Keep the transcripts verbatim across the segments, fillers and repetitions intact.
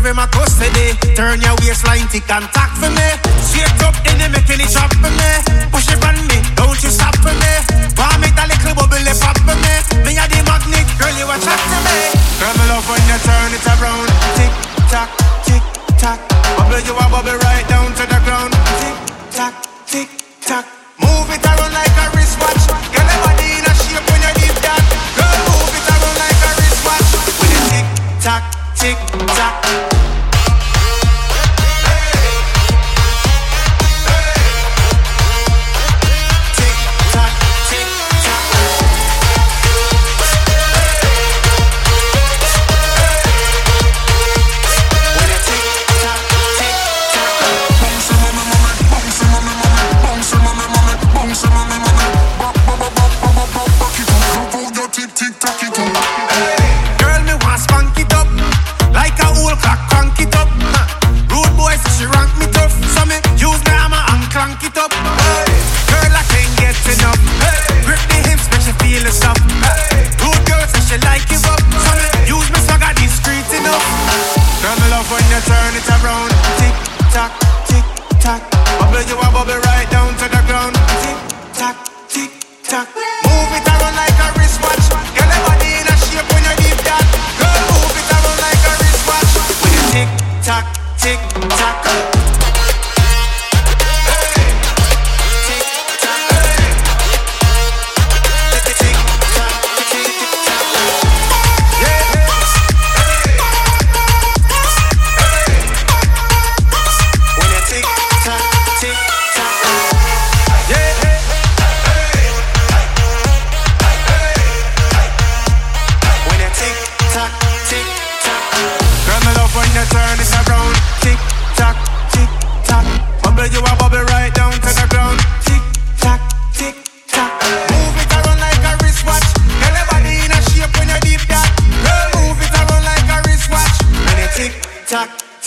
Serve him a custody. Turn your waistline tick and tack for me. Straight up in the making it chop for me. Push it on me, don't you stop for me. Want me a little bubble pop for me. Me a the magnet, girl you a chat to me. Girl me love when you turn it around. Tick tock, tick tock. Bubble you a bubble right down to the ground. Tick tock, tick tock. Move it around like a wristwatch. Girl your body in a shape when you deep that. Girl move it around like a wristwatch. With a tick tock, tick tock.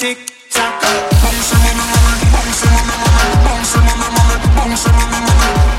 Bounce, bounce, bounce, bounce, bounce, bounce, bounce, bounce, bounce, bounce, bounce,